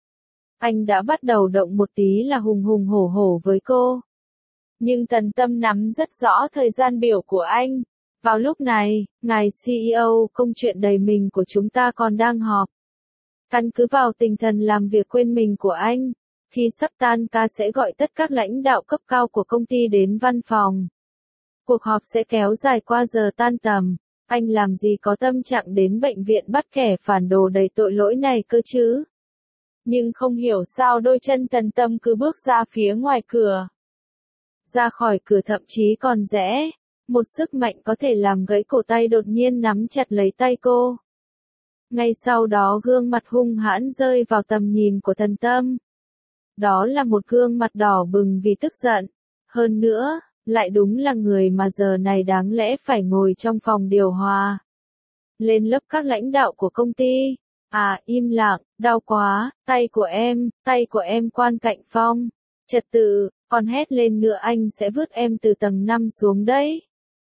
Anh đã bắt đầu động một tí là hùng hùng hổ hổ với cô. Nhưng Thần Tâm nắm rất rõ thời gian biểu của anh. Vào lúc này, ngài xê e ô công chuyện đầy mình của chúng ta còn đang họp. Căn cứ vào tinh thần làm việc quên mình của anh, khi sắp tan ca sẽ gọi tất các lãnh đạo cấp cao của công ty đến văn phòng. Cuộc họp sẽ kéo dài qua giờ tan tầm. Anh làm gì có tâm trạng đến bệnh viện bắt kẻ phản đồ đầy tội lỗi này cơ chứ? Nhưng không hiểu sao đôi chân Tần Tâm cứ bước ra phía ngoài cửa. Ra khỏi cửa thậm chí còn rẽ. Một sức mạnh có thể làm gãy cổ tay đột nhiên nắm chặt lấy tay cô. Ngay sau đó gương mặt hung hãn rơi vào tầm nhìn của Tần Tâm. Đó là một gương mặt đỏ bừng vì tức giận. Hơn nữa, lại đúng là người mà giờ này đáng lẽ phải ngồi trong phòng điều hòa. Lên lớp các lãnh đạo của công ty. À, im lặng, đau quá, tay của em, tay của em Quan Cạnh Phong. Trật tự, còn hét lên nữa anh sẽ vứt em từ tầng năm xuống đấy.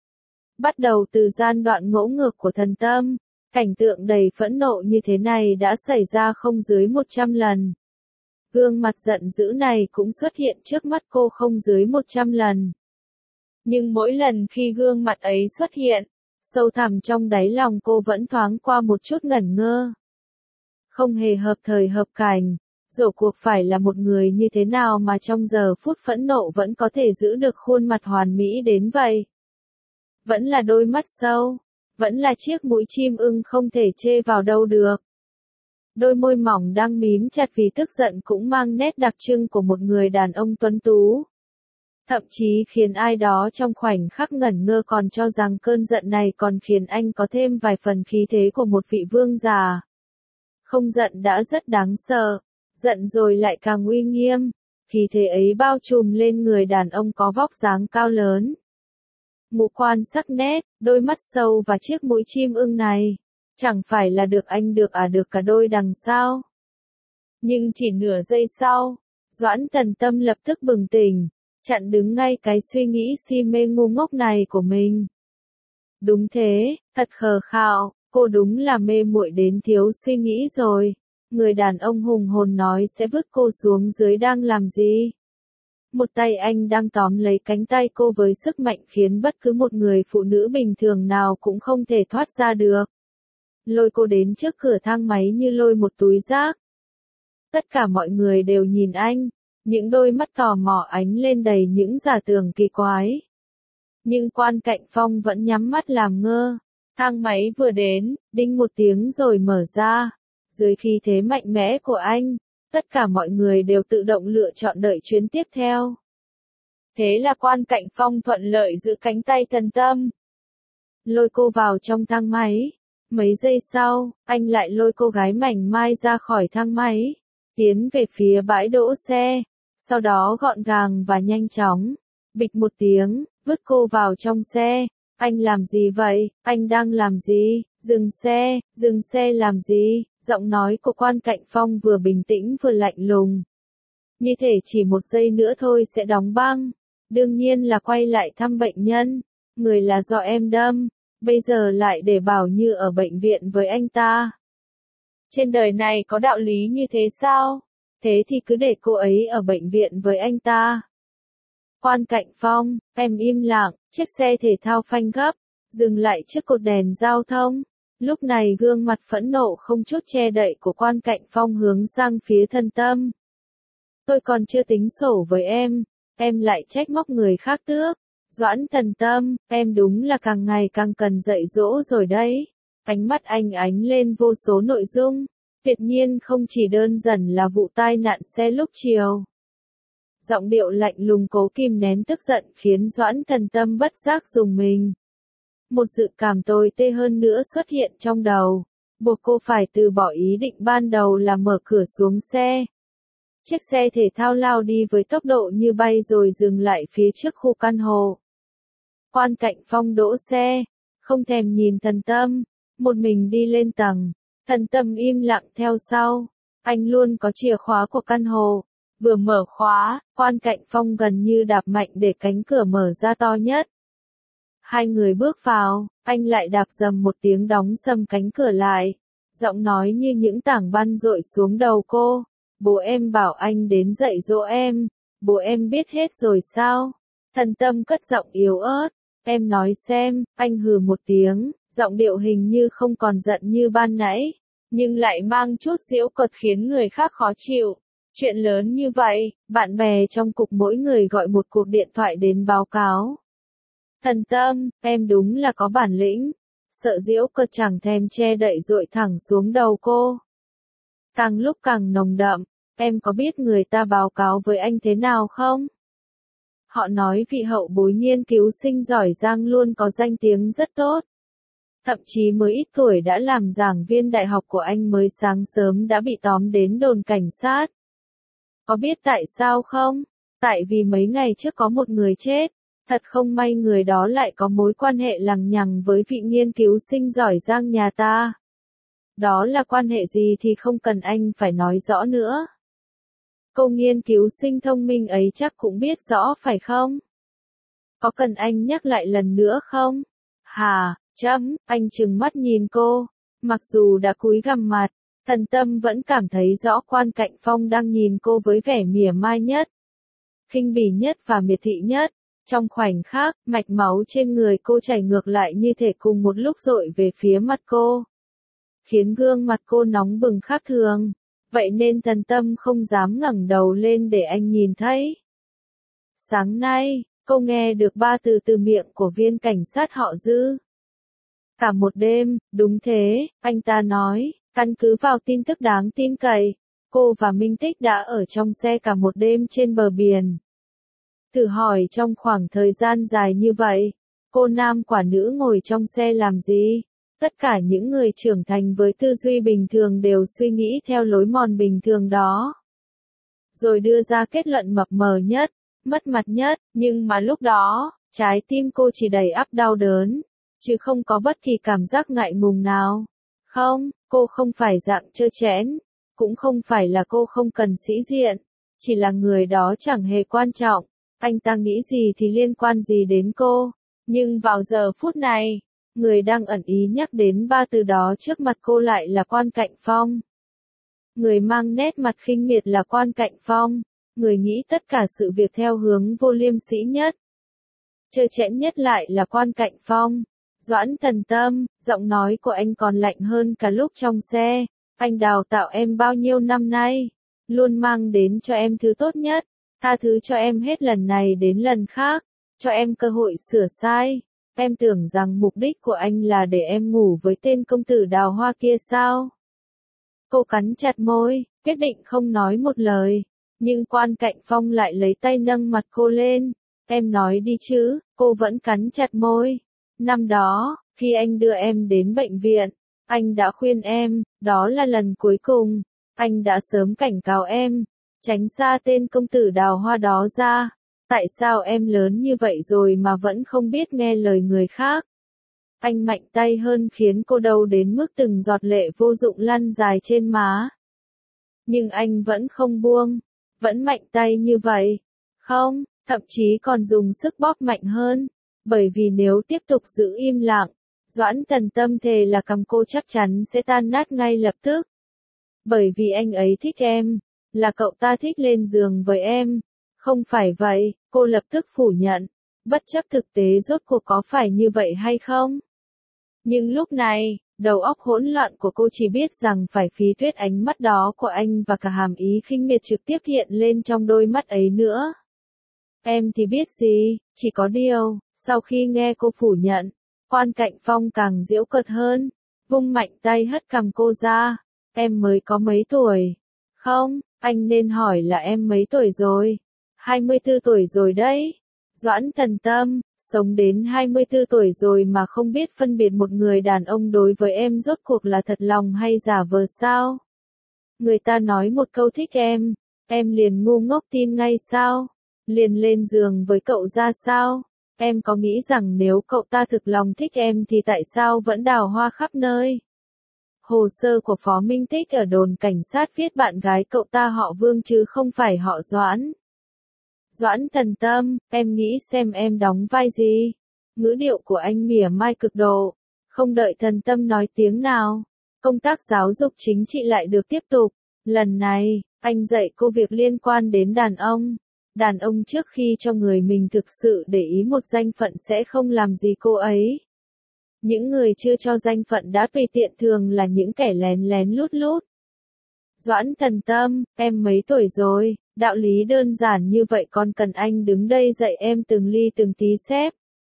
Bắt đầu từ gian đoạn ngỗ ngược của Tần Tâm, cảnh tượng đầy phẫn nộ như thế này đã xảy ra không dưới một trăm lần. Gương mặt giận dữ này cũng xuất hiện trước mắt cô không dưới một trăm lần. Nhưng mỗi lần khi gương mặt ấy xuất hiện, sâu thẳm trong đáy lòng cô vẫn thoáng qua một chút ngẩn ngơ. Không hề hợp thời hợp cảnh, rốt cuộc phải là một người như thế nào mà trong giờ phút phẫn nộ vẫn có thể giữ được khuôn mặt hoàn mỹ đến vậy. Vẫn là đôi mắt sâu, vẫn là chiếc mũi chim ưng không thể chê vào đâu được. Đôi môi mỏng đang mím chặt vì tức giận cũng mang nét đặc trưng của một người đàn ông tuấn tú. Thậm chí khiến ai đó trong khoảnh khắc ngẩn ngơ còn cho rằng cơn giận này còn khiến anh có thêm vài phần khí thế của một vị vương già. Không giận đã rất đáng sợ, giận rồi lại càng uy nghiêm, khí thế ấy bao trùm lên người đàn ông có vóc dáng cao lớn. Ngũ quan sắc nét, đôi mắt sâu và chiếc mũi chim ưng này, chẳng phải là được anh được à được cả đôi đằng sao. Nhưng chỉ nửa giây sau, Doãn Tần Tâm lập tức bừng tỉnh, chặn đứng ngay cái suy nghĩ si mê ngu ngốc này của mình. Đúng thế, thật khờ khạo, cô đúng là mê muội đến thiếu suy nghĩ rồi. Người đàn ông hùng hồn nói sẽ vứt cô xuống dưới đang làm gì? Một tay anh đang tóm lấy cánh tay cô với sức mạnh khiến bất cứ một người phụ nữ bình thường nào cũng không thể thoát ra được. Lôi cô đến trước cửa thang máy như lôi một túi rác. Tất cả mọi người đều nhìn anh, những đôi mắt tò mò ánh lên đầy những giả tưởng kỳ quái. Nhưng Quan Cạnh Phong vẫn nhắm mắt làm ngơ. Thang máy vừa đến, đinh một tiếng rồi mở ra. Dưới khí thế mạnh mẽ của anh, tất cả mọi người đều tự động lựa chọn đợi chuyến tiếp theo. Thế là Quan Cạnh Phong thuận lợi giữ cánh tay Tần Tâm, lôi cô vào trong thang máy. Mấy giây sau, anh lại lôi cô gái mảnh mai ra khỏi thang máy, tiến về phía bãi đỗ xe, sau đó gọn gàng và nhanh chóng, bịch một tiếng, vứt cô vào trong xe. Anh làm gì vậy? Anh đang làm gì? Dừng xe, dừng xe làm gì? Giọng nói của Quan Cạnh Phong vừa bình tĩnh vừa lạnh lùng. Như thể chỉ một giây nữa thôi sẽ đóng băng. Đương nhiên là quay lại thăm bệnh nhân. Người là do em đâm. Bây giờ lại để bảo Như ở bệnh viện với anh ta. Trên đời này có đạo lý như thế sao? Thế thì cứ để cô ấy ở bệnh viện với anh ta. Quan Cạnh Phong, em im lặng, chiếc xe thể thao phanh gấp, dừng lại trước cột đèn giao thông. Lúc này gương mặt phẫn nộ không chút che đậy của Quan Cạnh Phong hướng sang phía Tần Tâm. Tôi còn chưa tính sổ với em, em lại trách móc người khác tước. Doãn Tần Tâm, em đúng là càng ngày càng cần dạy dỗ rồi đấy. Ánh mắt anh ánh lên vô số nội dung, tuyệt nhiên không chỉ đơn giản là vụ tai nạn xe lúc chiều. Giọng điệu lạnh lùng cố kìm nén tức giận khiến Doãn Tần Tâm bất giác rùng mình. Một dự cảm tồi tệ hơn nữa xuất hiện trong đầu, buộc cô phải từ bỏ ý định ban đầu là mở cửa xuống xe. Chiếc xe thể thao lao đi với tốc độ như bay rồi dừng lại phía trước khu căn hộ. Quan Cạnh Phong đỗ xe, không thèm nhìn Tần Tâm, một mình đi lên tầng. Tần Tâm im lặng theo sau. Anh luôn có chìa khóa của căn hộ. Vừa mở khóa, Quan Cạnh Phong gần như đạp mạnh để cánh cửa mở ra to nhất. Hai người bước vào, anh lại đạp dầm một tiếng đóng sầm cánh cửa lại. Giọng nói như những tảng băng dội xuống đầu cô. Bố em bảo anh đến dạy dỗ em, bố em biết hết rồi sao? Tần Tâm cất giọng yếu ớt. Em nói xem, anh hừ một tiếng, giọng điệu hình như không còn giận như ban nãy, nhưng lại mang chút giễu cợt khiến người khác khó chịu. Chuyện lớn như vậy, bạn bè trong cục mỗi người gọi một cuộc điện thoại đến báo cáo. Thần Tâm, em đúng là có bản lĩnh. Sợ giễu cợt chẳng thèm che đậy dội thẳng xuống đầu cô. Càng lúc càng nồng đậm, em có biết người ta báo cáo với anh thế nào không? Họ nói vị hậu bối nghiên cứu sinh giỏi giang luôn có danh tiếng rất tốt. Thậm chí mới ít tuổi đã làm giảng viên đại học của anh mới sáng sớm đã bị tóm đến đồn cảnh sát. Có biết tại sao không? Tại vì mấy ngày trước có một người chết. Thật không may người đó lại có mối quan hệ lằng nhằng với vị nghiên cứu sinh giỏi giang nhà ta. Đó là quan hệ gì thì không cần anh phải nói rõ nữa. Cô nghiên cứu sinh thông minh ấy chắc cũng biết rõ phải không? Có cần anh nhắc lại lần nữa không? Hà, chấm, anh trừng mắt nhìn cô. Mặc dù đã cúi gằm mặt, Thần Tâm vẫn cảm thấy rõ Quan Cạnh Phong đang nhìn cô với vẻ mỉa mai nhất, khinh bỉ nhất và miệt thị nhất. Trong khoảnh khắc, mạch máu trên người cô chảy ngược lại như thể cùng một lúc dội về phía mặt cô, khiến gương mặt cô nóng bừng khác thường. Vậy nên Thần Tâm không dám ngẩng đầu lên để anh nhìn thấy. Sáng nay, cô nghe được ba từ từ miệng của viên cảnh sát họ Dư. Cả một đêm, đúng thế, anh ta nói, căn cứ vào tin tức đáng tin cậy, cô và Minh Tích đã ở trong xe cả một đêm trên bờ biển. Thử hỏi trong khoảng thời gian dài như vậy, cô nam quả nữ ngồi trong xe làm gì? Tất cả những người trưởng thành với tư duy bình thường đều suy nghĩ theo lối mòn bình thường đó. Rồi đưa ra kết luận mập mờ nhất, mất mặt nhất, nhưng mà lúc đó, trái tim cô chỉ đầy ắp đau đớn, chứ không có bất kỳ cảm giác ngại ngùng nào. Không, cô không phải dạng trơ trẽn, cũng không phải là cô không cần sĩ diện, chỉ là người đó chẳng hề quan trọng. Anh ta nghĩ gì thì liên quan gì đến cô. Nhưng vào giờ phút này, người đang ẩn ý nhắc đến ba từ đó trước mặt cô lại là Quan Cạnh Phong. Người mang nét mặt khinh miệt là Quan Cạnh Phong. Người nghĩ tất cả sự việc theo hướng vô liêm sỉ nhất, trơ trẽn nhất lại là Quan Cạnh Phong. Doãn Thần Tâm, giọng nói của anh còn lạnh hơn cả lúc trong xe. Anh đào tạo em bao nhiêu năm nay, luôn mang đến cho em thứ tốt nhất. Tha thứ cho em hết lần này đến lần khác, cho em cơ hội sửa sai. Em tưởng rằng mục đích của anh là để em ngủ với tên công tử đào hoa kia sao? Cô cắn chặt môi, quyết định không nói một lời. Nhưng Quan Cạnh Phong lại lấy tay nâng mặt cô lên. Em nói đi chứ, cô vẫn cắn chặt môi. Năm đó, khi anh đưa em đến bệnh viện, anh đã khuyên em, đó là lần cuối cùng. Anh đã sớm cảnh cáo em, tránh xa tên công tử đào hoa đó ra. Tại sao em lớn như vậy rồi mà vẫn không biết nghe lời người khác? Anh mạnh tay hơn khiến cô đau đến mức từng giọt lệ vô dụng lăn dài trên má. Nhưng anh vẫn không buông, vẫn mạnh tay như vậy. Không, thậm chí còn dùng sức bóp mạnh hơn. Bởi vì nếu tiếp tục giữ im lặng, Doãn Thần Tâm thề là cằm cô chắc chắn sẽ tan nát ngay lập tức. Bởi vì anh ấy thích em, là cậu ta thích lên giường với em. Không phải vậy, cô lập tức phủ nhận, bất chấp thực tế rốt cuộc có phải như vậy hay không. Nhưng lúc này, đầu óc hỗn loạn của cô chỉ biết rằng phải phí tuyết ánh mắt đó của anh và cả hàm ý khinh miệt trực tiếp hiện lên trong đôi mắt ấy nữa. Em thì biết gì, chỉ có điều, sau khi nghe cô phủ nhận, Quan Cạnh Phong càng giễu cợt hơn, vung mạnh tay hất cằm cô ra. Em mới có mấy tuổi? Không, anh nên hỏi là em mấy tuổi rồi? hai mươi tư tuổi rồi đấy. Doãn Thần Tâm, sống đến hai mươi tư tuổi rồi mà không biết phân biệt một người đàn ông đối với em rốt cuộc là thật lòng hay giả vờ sao? Người ta nói một câu thích em, em liền ngu ngốc tin ngay sao? Liền lên giường với cậu ra sao? Em có nghĩ rằng nếu cậu ta thực lòng thích em thì tại sao vẫn đào hoa khắp nơi? Hồ sơ của Phó Minh Tích ở đồn cảnh sát viết bạn gái cậu ta họ Vương chứ không phải họ Doãn. Doãn Thần Tâm, em nghĩ xem em đóng vai gì? Ngữ điệu của anh mỉa mai cực độ. Không đợi Thần Tâm nói tiếng nào, công tác giáo dục chính trị lại được tiếp tục. Lần này, anh dạy cô việc liên quan đến đàn ông. Đàn ông trước khi cho người mình thực sự để ý một danh phận sẽ không làm gì cô ấy. Những người chưa cho danh phận đã tùy tiện thường là những kẻ lén lén lút lút. Doãn Thần Tâm, em mấy tuổi rồi, đạo lý đơn giản như vậy con cần anh đứng đây dạy em từng ly từng tí xếp.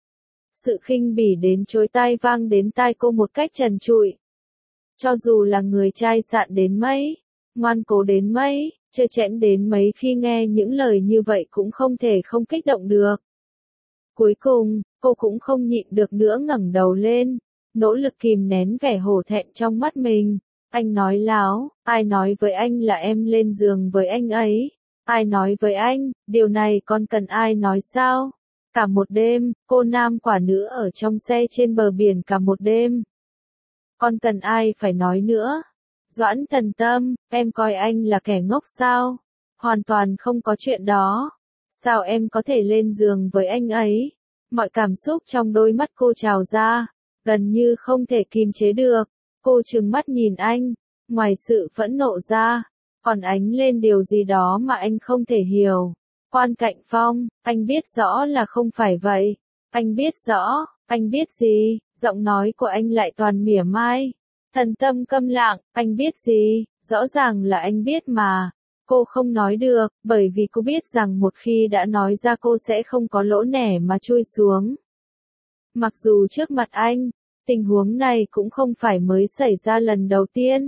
Sự khinh bỉ đến chối tai vang đến tai cô một cách trần trụi. Cho dù là người trai sạn đến mấy, ngoan cố đến mấy, trơ trẽn đến mấy khi nghe những lời như vậy cũng không thể không kích động được. Cuối cùng, cô cũng không nhịn được nữa ngẩng đầu lên, nỗ lực kìm nén vẻ hổ thẹn trong mắt mình. Anh nói láo, ai nói với anh là em lên giường với anh ấy? Ai nói với anh, điều này con cần ai nói sao? Cả một đêm, cô nam quả nữ ở trong xe trên bờ biển cả một đêm. Con cần ai phải nói nữa? Doãn Thần Tâm, em coi anh là kẻ ngốc sao? Hoàn toàn không có chuyện đó. Sao em có thể lên giường với anh ấy? Mọi cảm xúc trong đôi mắt cô trào ra, gần như không thể kìm chế được. Cô trừng mắt nhìn anh, ngoài sự phẫn nộ ra, còn ánh lên điều gì đó mà anh không thể hiểu. Quan Cạnh Phong, anh biết rõ là không phải vậy. Anh biết rõ, anh biết gì? Giọng nói của anh lại toàn mỉa mai. Thần Tâm câm lặng, anh biết gì? Rõ ràng là anh biết mà. Cô không nói được, bởi vì cô biết rằng một khi đã nói ra cô sẽ không có lỗ nẻ mà chui xuống. Mặc dù trước mặt anh, tình huống này cũng không phải mới xảy ra lần đầu tiên.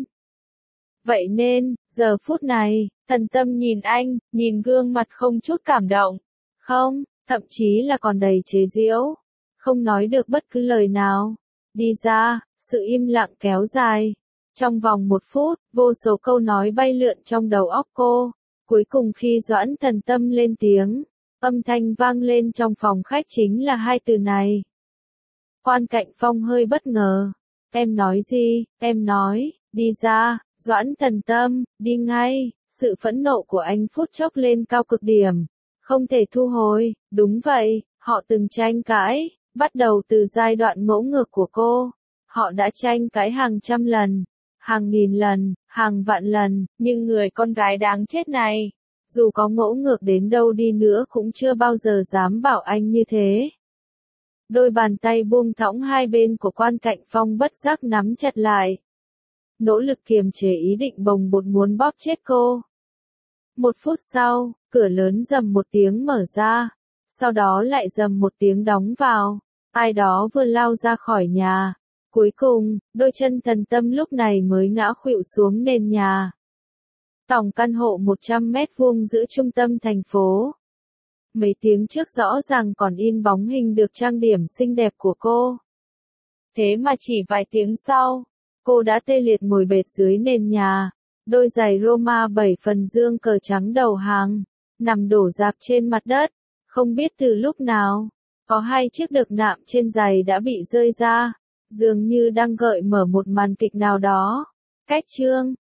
Vậy nên, giờ phút này, Thần Tâm nhìn anh, nhìn gương mặt không chút cảm động. Không, thậm chí là còn đầy chế giễu. Không nói được bất cứ lời nào. Đi ra, sự im lặng kéo dài. Trong vòng một phút, vô số câu nói bay lượn trong đầu óc cô. Cuối cùng khi Doãn Thần Tâm lên tiếng, âm thanh vang lên trong phòng khách chính là hai từ này. Quan Cạnh Phong hơi bất ngờ. Em nói gì? Em nói, đi ra, Doãn Thần Tâm, đi ngay. Sự phẫn nộ của anh phút chốc lên cao cực điểm. Không thể thu hồi, đúng vậy, họ từng tranh cãi, bắt đầu từ giai đoạn ngỗ ngược của cô. Họ đã tranh cãi hàng trăm lần, hàng nghìn lần, hàng vạn lần, nhưng người con gái đáng chết này, dù có ngỗ ngược đến đâu đi nữa cũng chưa bao giờ dám bảo anh như thế. Đôi bàn tay buông thõng hai bên của Quan Cạnh Phong bất giác nắm chặt lại. Nỗ lực kiềm chế ý định bồng bột muốn bóp chết cô. Một phút sau, cửa lớn rầm một tiếng mở ra, sau đó lại rầm một tiếng đóng vào. Ai đó vừa lao ra khỏi nhà. Cuối cùng, đôi chân Thần Tâm lúc này mới ngã khuỵu xuống nền nhà. Tổng căn hộ một trăm mét vuông giữa trung tâm thành phố. Mấy tiếng trước rõ ràng còn in bóng hình được trang điểm xinh đẹp của cô. Thế mà chỉ vài tiếng sau, cô đã tê liệt ngồi bệt dưới nền nhà. Đôi giày Roma bảy phần dương cờ trắng đầu hàng, nằm đổ rạp trên mặt đất. Không biết từ lúc nào, có hai chiếc đực nạm trên giày đã bị rơi ra, dường như đang gợi mở một màn kịch nào đó. Cách chương